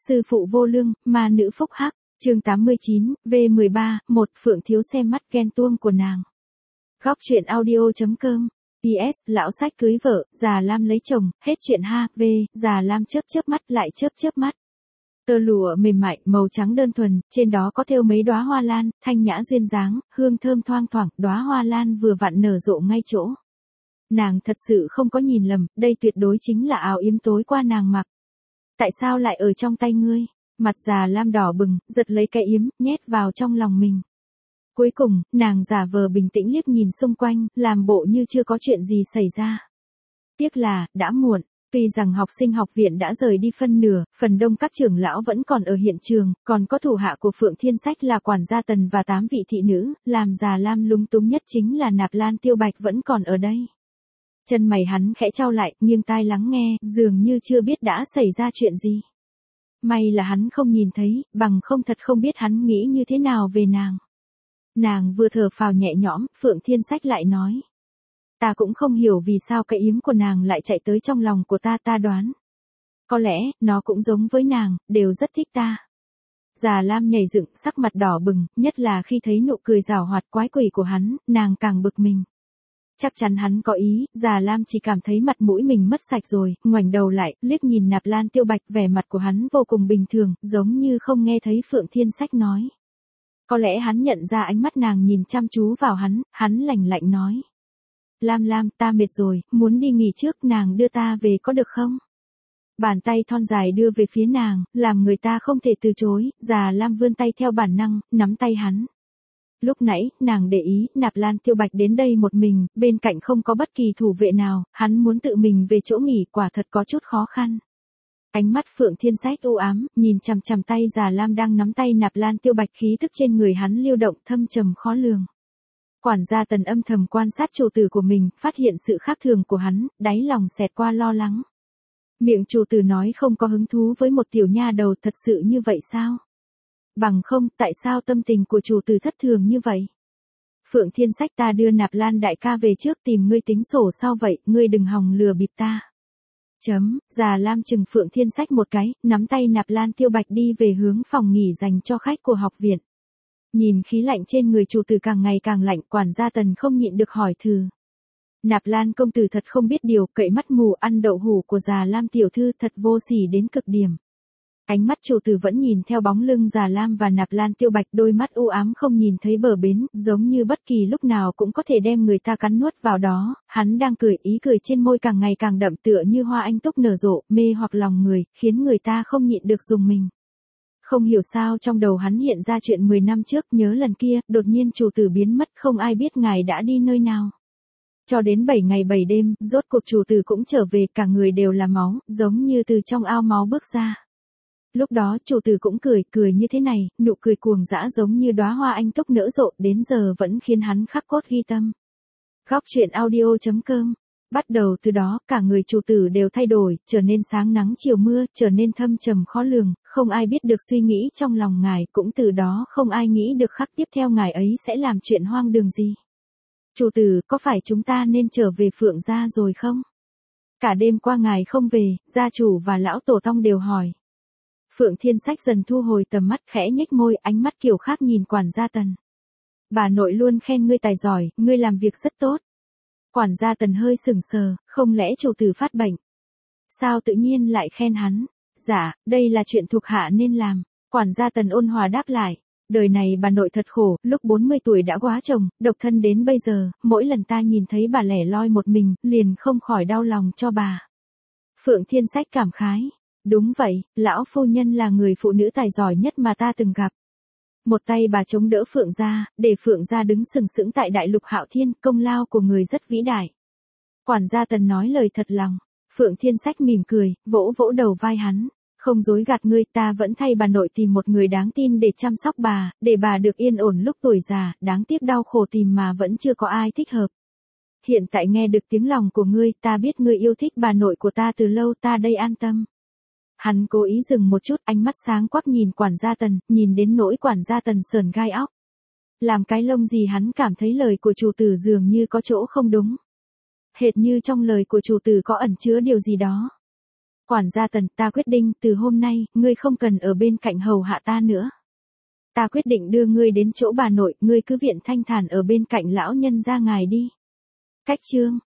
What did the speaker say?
Sư phụ vô lương, ma nữ phúc hắc, chương 89, V13, 1 Phượng thiếu xem mắt ghen tuông của nàng. Góc truyện audio.com. PS, lão sách cưới vợ, già lam lấy chồng, hết chuyện ha, V, già lam chớp mắt lại chớp mắt. Tơ lụa mềm mại, màu trắng đơn thuần, trên đó có thêu mấy đóa hoa lan, thanh nhã duyên dáng, hương thơm thoang thoảng, đóa hoa lan vừa vặn nở rộ ngay chỗ. Nàng thật sự không có nhìn lầm, đây tuyệt đối chính là áo yếm tối qua nàng mặc. Tại sao lại ở trong tay ngươi? Mặt già lam đỏ bừng, giật lấy cái yếm, nhét vào trong lòng mình. Cuối cùng, nàng giả vờ bình tĩnh liếc nhìn xung quanh, làm bộ như chưa có chuyện gì xảy ra. Tiếc là, đã muộn. Tuy rằng học sinh học viện đã rời đi phân nửa, phần đông các trưởng lão vẫn còn ở hiện trường, còn có thủ hạ của Phượng Thiên Sách là quản gia Tần và 8 vị thị nữ, làm già lam lúng túng nhất chính là Nạp Lan Tiêu Bạch vẫn còn ở đây. Chân mày hắn khẽ chau lại, nghiêng tai lắng nghe, dường như chưa biết đã xảy ra chuyện gì. May là hắn không nhìn thấy, bằng không thật không biết hắn nghĩ như thế nào về nàng. Nàng vừa thở phào nhẹ nhõm, Phượng Thiên Sách lại nói. Ta cũng không hiểu vì sao cái yếm của nàng lại chạy tới trong lòng của ta đoán. Có lẽ, nó cũng giống với nàng, đều rất thích ta. Già lam nhảy dựng, sắc mặt đỏ bừng, nhất là khi thấy nụ cười giảo hoạt quái quỷ của hắn, nàng càng bực mình. Chắc chắn hắn có ý, già lam chỉ cảm thấy mặt mũi mình mất sạch rồi, ngoảnh đầu lại, liếc nhìn Nạp Lan Tiêu Bạch, vẻ mặt của hắn vô cùng bình thường, giống như không nghe thấy Phượng Thiên Sách nói. Có lẽ hắn nhận ra ánh mắt nàng nhìn chăm chú vào hắn lạnh lạnh nói. Lam, ta mệt rồi, muốn đi nghỉ trước, nàng đưa ta về có được không? Bàn tay thon dài đưa về phía nàng, làm người ta không thể từ chối, già lam vươn tay theo bản năng, nắm tay hắn. Lúc nãy, nàng để ý, Nạp Lan Tiêu Bạch đến đây một mình, bên cạnh không có bất kỳ thủ vệ nào, hắn muốn tự mình về chỗ nghỉ, quả thật có chút khó khăn. Ánh mắt Phượng Thiên Sách u ám, nhìn chằm chằm tay già lam đang nắm tay Nạp Lan Tiêu Bạch, khí tức trên người hắn lưu động thâm trầm khó lường. Quản gia Tần âm thầm quan sát chủ tử của mình, phát hiện sự khác thường của hắn, đáy lòng xẹt qua lo lắng. Miệng chủ tử nói không có hứng thú với một tiểu nha đầu, thật sự như vậy sao? Bằng không, tại sao tâm tình của chủ tử thất thường như vậy? Phượng Thiên Sách, ta đưa Nạp Lan đại ca về trước tìm ngươi tính sổ sau vậy, ngươi đừng hòng lừa bịp ta. Già lam chừng Phượng Thiên Sách một cái, nắm tay Nạp Lan Tiêu Bạch đi về hướng phòng nghỉ dành cho khách của học viện. Nhìn khí lạnh trên người chủ tử càng ngày càng lạnh, quản gia Tần không nhịn được hỏi thử. Nạp Lan công tử thật không biết điều, cậy mắt mù ăn đậu hủ của già lam tiểu thư, thật vô sỉ đến cực điểm. Ánh mắt chủ tử vẫn nhìn theo bóng lưng già lam và Nạp Lan Tiêu Bạch, đôi mắt u ám không nhìn thấy bờ bến, giống như bất kỳ lúc nào cũng có thể đem người ta cắn nuốt vào đó. Hắn đang cười, ý cười trên môi càng ngày càng đậm, tựa như hoa anh túc nở rộ, mê hoặc lòng người, khiến người ta không nhịn được rùng mình. Không hiểu sao trong đầu hắn hiện ra chuyện 10 năm trước, nhớ lần kia, đột nhiên chủ tử biến mất, không ai biết ngài đã đi nơi nào. Cho đến 7 ngày 7 đêm, rốt cuộc chủ tử cũng trở về, cả người đều là máu, giống như từ trong ao máu bước ra. Lúc đó chủ tử cũng cười như thế này, nụ cười cuồng dã giống như đóa hoa anh túc nở rộ, đến giờ vẫn khiến hắn khắc cốt ghi tâm. Góc truyện audio.com. Bắt đầu từ đó, cả người chủ tử đều thay đổi, trở nên sáng nắng chiều mưa, trở nên thâm trầm khó lường, không ai biết được suy nghĩ trong lòng ngài, cũng từ đó không ai nghĩ được khắc tiếp theo ngài ấy sẽ làm chuyện hoang đường gì. Chủ tử, có phải chúng ta nên trở về Phượng gia rồi không? Cả đêm qua ngài không về, gia chủ và lão tổ tông đều hỏi. Phượng Thiên Sách dần thu hồi tầm mắt, khẽ nhếch môi, ánh mắt kiểu khác nhìn quản gia Tần. Bà nội luôn khen ngươi tài giỏi, ngươi làm việc rất tốt. Quản gia Tần hơi sững sờ, không lẽ chủ tử phát bệnh? Sao tự nhiên lại khen hắn? Dạ, đây là chuyện thuộc hạ nên làm. Quản gia Tần ôn hòa đáp lại. Đời này bà nội thật khổ, lúc 40 tuổi đã quá chồng, độc thân đến bây giờ, mỗi lần ta nhìn thấy bà lẻ loi một mình, liền không khỏi đau lòng cho bà. Phượng Thiên Sách cảm khái. Đúng vậy, lão phu nhân là người phụ nữ tài giỏi nhất mà ta từng gặp. Một tay bà chống đỡ Phượng gia, để Phượng gia đứng sừng sững tại đại lục Hạo Thiên, công lao của người rất vĩ đại. Quản gia Tần nói lời thật lòng. Phượng Thiên Sách mỉm cười, vỗ vỗ đầu vai hắn. Không dối gạt ngươi, ta vẫn thay bà nội tìm một người đáng tin để chăm sóc bà, để bà được yên ổn lúc tuổi già, đáng tiếc đau khổ tìm mà vẫn chưa có ai thích hợp. Hiện tại nghe được tiếng lòng của ngươi, ta biết ngươi yêu thích bà nội của ta từ lâu, ta đây an tâm. Hắn cố ý dừng một chút, ánh mắt sáng quắc nhìn quản gia Tần, nhìn đến nỗi quản gia Tần sởn gai óc. Làm cái lông gì hắn cảm thấy lời của chủ tử dường như có chỗ không đúng. Hệt như trong lời của chủ tử có ẩn chứa điều gì đó. Quản gia Tần, ta quyết định từ hôm nay, ngươi không cần ở bên cạnh hầu hạ ta nữa. Ta quyết định đưa ngươi đến chỗ bà nội, ngươi cứ viện thanh thản ở bên cạnh lão nhân gia ngài đi. Cách chương